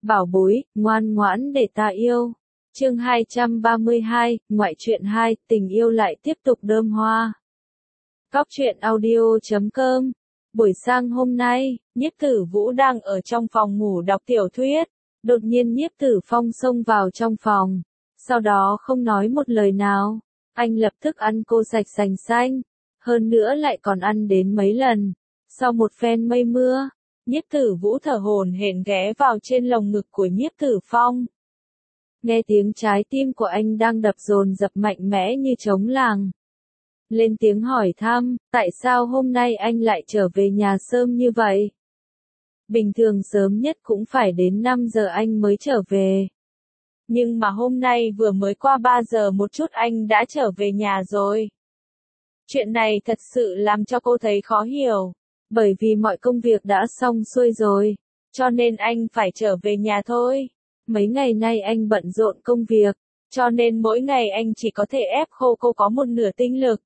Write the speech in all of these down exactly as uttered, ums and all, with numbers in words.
Bảo bối, ngoan ngoãn để ta yêu. Chương hai trăm ba mươi hai, ngoại truyện hai, tình yêu lại tiếp tục đơm hoa. Cóc truyện audio chấm com. Buổi sáng hôm nay, Nhiếp Tử Vũ đang ở trong phòng ngủ đọc tiểu thuyết. Đột nhiên Nhiếp Tử Phong xông vào trong phòng. Sau đó không nói một lời nào. Anh lập tức ăn cô sạch sành xanh. Hơn nữa lại còn ăn đến mấy lần. Sau một phen mây mưa, Nhiếp Tử Vũ thở hổn hển ghé vào trên lồng ngực của Nhiếp Tử Phong. Nghe tiếng trái tim của anh đang đập dồn dập mạnh mẽ như trống làng. Lên tiếng hỏi thăm, tại sao hôm nay anh lại trở về nhà sớm như vậy? Bình thường sớm nhất cũng phải đến năm giờ anh mới trở về. Nhưng mà hôm nay vừa mới qua ba giờ một chút anh đã trở về nhà rồi. Chuyện này thật sự làm cho cô thấy khó hiểu. Bởi vì mọi công việc đã xong xuôi rồi, cho nên anh phải trở về nhà thôi. Mấy ngày nay anh bận rộn công việc, cho nên mỗi ngày anh chỉ có thể ép khô cô có một nửa tinh lực.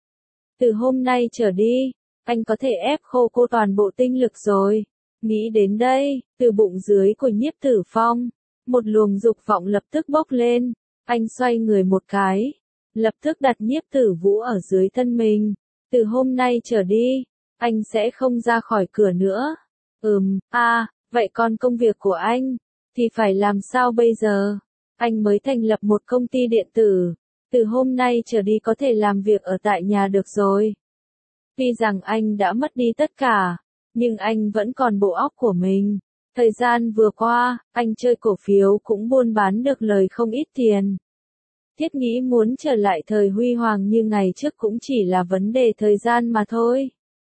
Từ hôm nay trở đi, anh có thể ép khô cô toàn bộ tinh lực rồi. Nghĩ đến đây, từ bụng dưới của Nhiếp Tử Phong, một luồng dục vọng lập tức bốc lên. Anh xoay người một cái, lập tức đặt Nhiếp Tử Vũ ở dưới thân mình. Từ hôm nay trở đi, anh sẽ không ra khỏi cửa nữa. Ừm, a, à, vậy còn công việc của anh, thì phải làm sao bây giờ? Anh mới thành lập một công ty điện tử, từ hôm nay trở đi có thể làm việc ở tại nhà được rồi. Tuy rằng anh đã mất đi tất cả, nhưng anh vẫn còn bộ óc của mình. Thời gian vừa qua, anh chơi cổ phiếu cũng buôn bán được lời không ít tiền. Thiết nghĩ muốn trở lại thời huy hoàng như ngày trước cũng chỉ là vấn đề thời gian mà thôi.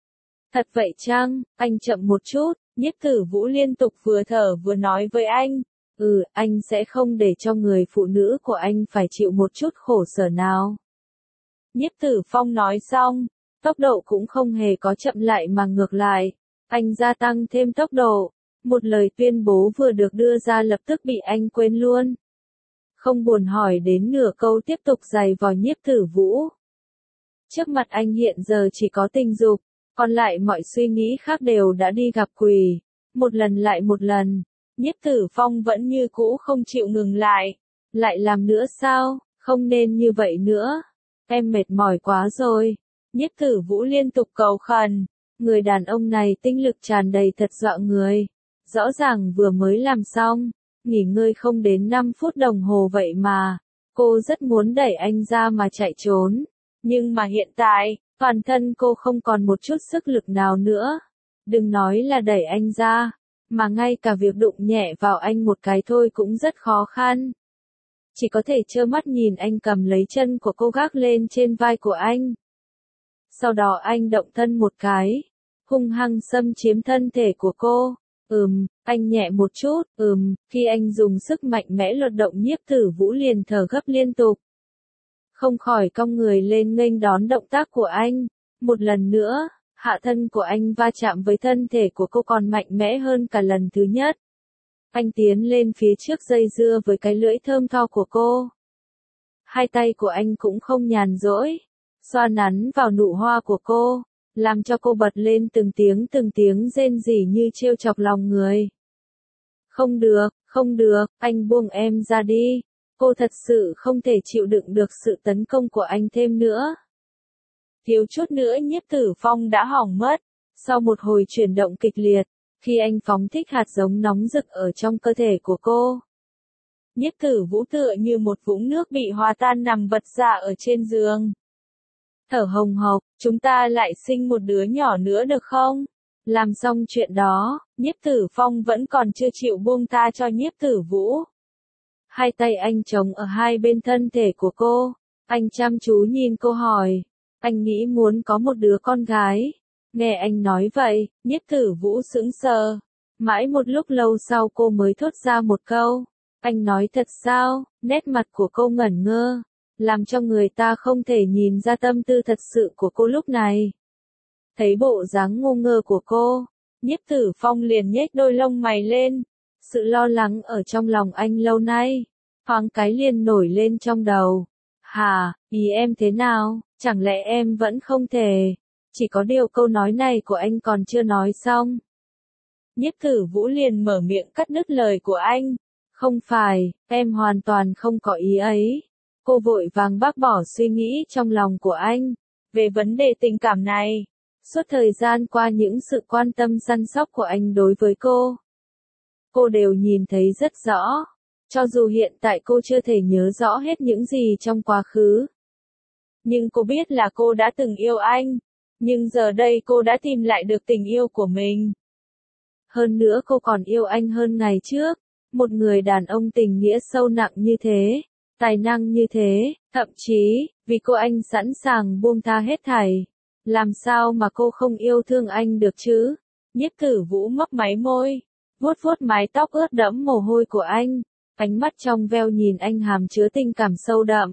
Thật vậy chăng? Anh chậm một chút. Nhiếp Tử Vũ liên tục vừa thở vừa nói với anh. Ừ, anh sẽ không để cho người phụ nữ của anh phải chịu một chút khổ sở nào. Nhiếp Tử Phong nói xong, tốc độ cũng không hề có chậm lại mà ngược lại. Anh gia tăng thêm tốc độ. Một lời tuyên bố vừa được đưa ra lập tức bị anh quên luôn. Không buồn hỏi đến nửa câu tiếp tục giày vò Nhiếp Tử Vũ. Trước mặt anh hiện giờ chỉ có tình dục. Còn lại mọi suy nghĩ khác đều đã đi gặp quỷ. Một lần lại một lần, Nhiếp Tử Phong vẫn như cũ không chịu ngừng lại. Lại làm nữa sao? Không nên như vậy nữa. Em mệt mỏi quá rồi. Nhiếp Tử Vũ liên tục cầu khẩn. Người đàn ông này tinh lực tràn đầy thật dọa người. Rõ ràng vừa mới làm xong, nghỉ ngơi không đến năm phút đồng hồ vậy mà. Cô rất muốn đẩy anh ra mà chạy trốn. Nhưng mà hiện tại, toàn thân cô không còn một chút sức lực nào nữa. Đừng nói là đẩy anh ra, mà ngay cả việc đụng nhẹ vào anh một cái thôi cũng rất khó khăn. Chỉ có thể trơ mắt nhìn anh cầm lấy chân của cô gác lên trên vai của anh. Sau đó anh động thân một cái, hung hăng xâm chiếm thân thể của cô. Ừm, anh nhẹ một chút, ừm, khi anh dùng sức mạnh mẽ lột động Nhiếp Tử Vũ liền thở gấp liên tục. Không khỏi cong người lên nghênh đón động tác của anh. Một lần nữa, hạ thân của anh va chạm với thân thể của cô còn mạnh mẽ hơn cả lần thứ nhất. Anh tiến lên phía trước dây dưa với cái lưỡi thơm tho của cô. Hai tay của anh cũng không nhàn rỗi, xoa nắn vào nụ hoa của cô, làm cho cô bật lên từng tiếng từng tiếng rên rỉ như trêu chọc lòng người. Không được, không được, anh buông em ra đi. Cô thật sự không thể chịu đựng được sự tấn công của anh thêm nữa. Thiếu chút nữa Nhiếp Tử Phong đã hỏng mất. Sau một hồi chuyển động kịch liệt, khi anh phóng thích hạt giống nóng rực ở trong cơ thể của cô. Nhiếp Tử Vũ tựa như một vũng nước bị hòa tan nằm vật ra ở trên giường. Thở hồng hộc, chúng ta lại sinh một đứa nhỏ nữa được không? Làm xong chuyện đó, Nhiếp Tử Phong vẫn còn chưa chịu buông tha cho Nhiếp Tử Vũ. Hai tay anh chống ở hai bên thân thể của cô. Anh chăm chú nhìn cô hỏi. Anh nghĩ muốn có một đứa con gái. Nghe anh nói vậy, Nhiếp Tử Vũ sững sờ. Mãi một lúc lâu sau cô mới thốt ra một câu. Anh nói thật sao? Nét mặt của cô ngẩn ngơ, làm cho người ta không thể nhìn ra tâm tư thật sự của cô lúc này. Thấy bộ dáng ngu ngơ của cô, Nhiếp Tử Phong liền nhếch đôi lông mày lên. Sự lo lắng ở trong lòng anh lâu nay, thoáng cái liền nổi lên trong đầu. Hà, ý em thế nào, chẳng lẽ em vẫn không thể? Chỉ có điều câu nói này của anh còn chưa nói xong. Nhiếp Tử Vũ liền mở miệng cắt đứt lời của anh. Không phải, em hoàn toàn không có ý ấy. Cô vội vàng bác bỏ suy nghĩ trong lòng của anh. Về vấn đề tình cảm này, suốt thời gian qua những sự quan tâm săn sóc của anh đối với cô, cô đều nhìn thấy rất rõ. Cho dù hiện tại cô chưa thể nhớ rõ hết những gì trong quá khứ, nhưng cô biết là cô đã từng yêu anh. Nhưng giờ đây cô đã tìm lại được tình yêu của mình. Hơn nữa cô còn yêu anh hơn ngày trước. Một người đàn ông tình nghĩa sâu nặng như thế, tài năng như thế, thậm chí, vì cô anh sẵn sàng buông tha hết thảy. Làm sao mà cô không yêu thương anh được chứ? Nhiếp Tử Vũ mấp máy môi, vuốt vuốt mái tóc ướt đẫm mồ hôi của anh, ánh mắt trong veo nhìn anh hàm chứa tình cảm sâu đậm.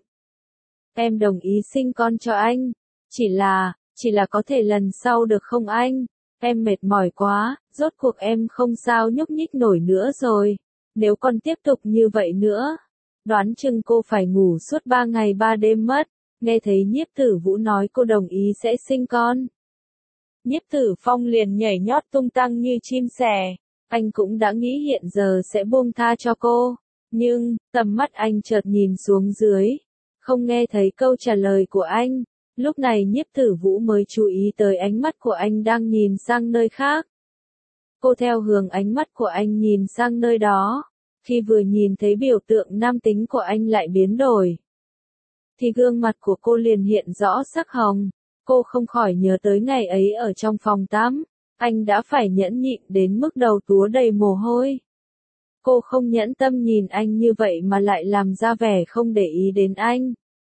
Em đồng ý sinh con cho anh, chỉ là, chỉ là có thể lần sau được không anh? Em mệt mỏi quá, rốt cuộc em không sao nhúc nhích nổi nữa rồi. Nếu còn tiếp tục như vậy nữa, đoán chừng cô phải ngủ suốt ba ngày ba đêm mất. Nghe thấy Nhiếp Tử Vũ nói cô đồng ý sẽ sinh con, Nhiếp Tử Phong liền nhảy nhót tung tăng như chim sẻ. Anh cũng đã nghĩ hiện giờ sẽ buông tha cho cô, nhưng tầm mắt anh chợt nhìn xuống dưới, không nghe thấy câu trả lời của anh. Lúc này Nhiếp Tử Vũ mới chú ý tới ánh mắt của anh đang nhìn sang nơi khác. Cô theo hướng ánh mắt của anh nhìn sang nơi đó, khi vừa nhìn thấy biểu tượng nam tính của anh lại biến đổi, thì gương mặt của cô liền hiện rõ sắc hồng. Cô không khỏi nhớ tới ngày ấy ở trong phòng tắm, anh đã phải nhẫn nhịn đến mức đầu túa đầy mồ hôi. Cô không nhẫn tâm nhìn anh như vậy mà lại làm ra vẻ không để ý đến anh.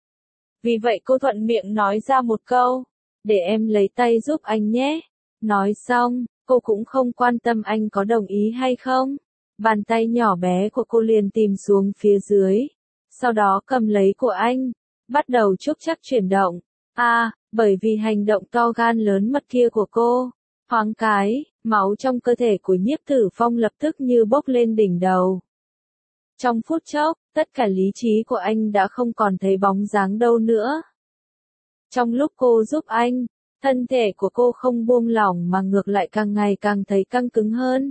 Vì vậy cô thuận miệng nói ra một câu, để em lấy tay giúp anh nhé. Nói xong, cô cũng không quan tâm anh có đồng ý hay không. Bàn tay nhỏ bé của cô liền tìm xuống phía dưới, sau đó cầm lấy của anh, bắt đầu chúc chắc chuyển động. À, bởi vì hành động to gan lớn mật kia của cô, thoáng cái, máu trong cơ thể của Nhiếp Tử Phong lập tức như bốc lên đỉnh đầu. Trong phút chốc, tất cả lý trí của anh đã không còn thấy bóng dáng đâu nữa. Trong lúc cô giúp anh, thân thể của cô không buông lỏng mà ngược lại càng ngày càng thấy căng cứng hơn.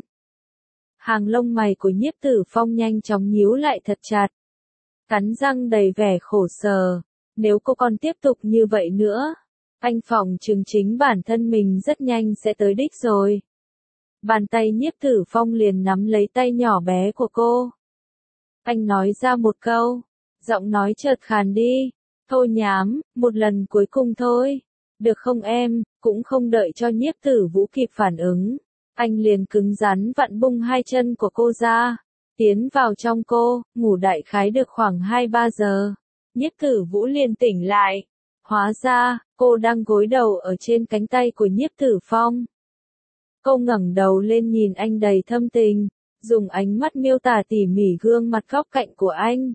Hàng lông mày của Nhiếp Tử Phong nhanh chóng nhíu lại thật chặt, cắn răng đầy vẻ khổ sở. Nếu cô còn tiếp tục như vậy nữa, anh phỏng chừng chính bản thân mình rất nhanh sẽ tới đích rồi. Bàn tay Nhiếp Tử Phong liền nắm lấy tay nhỏ bé của cô. Anh nói ra một câu, giọng nói chợt khàn đi. Thôi nhám, một lần cuối cùng thôi. Được không em? Cũng không đợi cho Nhiếp Tử Vũ kịp phản ứng, anh liền cứng rắn vặn bung hai chân của cô ra, tiến vào trong cô, ngủ đại khái được khoảng hai ba giờ. Nhiếp Tử Vũ liền tỉnh lại. Hóa ra, cô đang gối đầu ở trên cánh tay của Nhiếp Tử Phong. Cô ngẩng đầu lên nhìn anh đầy thâm tình, dùng ánh mắt miêu tả tỉ mỉ gương mặt góc cạnh của anh.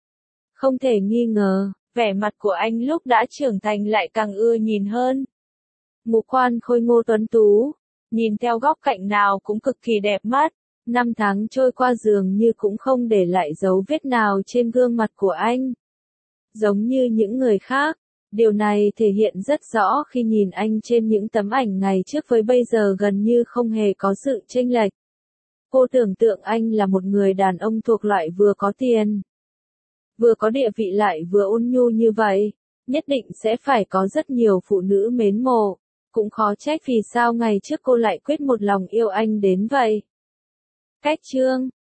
Không thể nghi ngờ, vẻ mặt của anh lúc đã trưởng thành lại càng ưa nhìn hơn. Ngũ quan khôi ngô tuấn tú, nhìn theo góc cạnh nào cũng cực kỳ đẹp mắt. Năm tháng trôi qua dường như cũng không để lại dấu vết nào trên gương mặt của anh. Giống như những người khác, điều này thể hiện rất rõ khi nhìn anh trên những tấm ảnh ngày trước với bây giờ gần như không hề có sự chênh lệch. Cô tưởng tượng anh là một người đàn ông thuộc loại vừa có tiền, vừa có địa vị lại vừa ôn nhu như vậy, nhất định sẽ phải có rất nhiều phụ nữ mến mộ. Cũng khó trách vì sao ngày trước cô lại quyết một lòng yêu anh đến vậy. Cách chương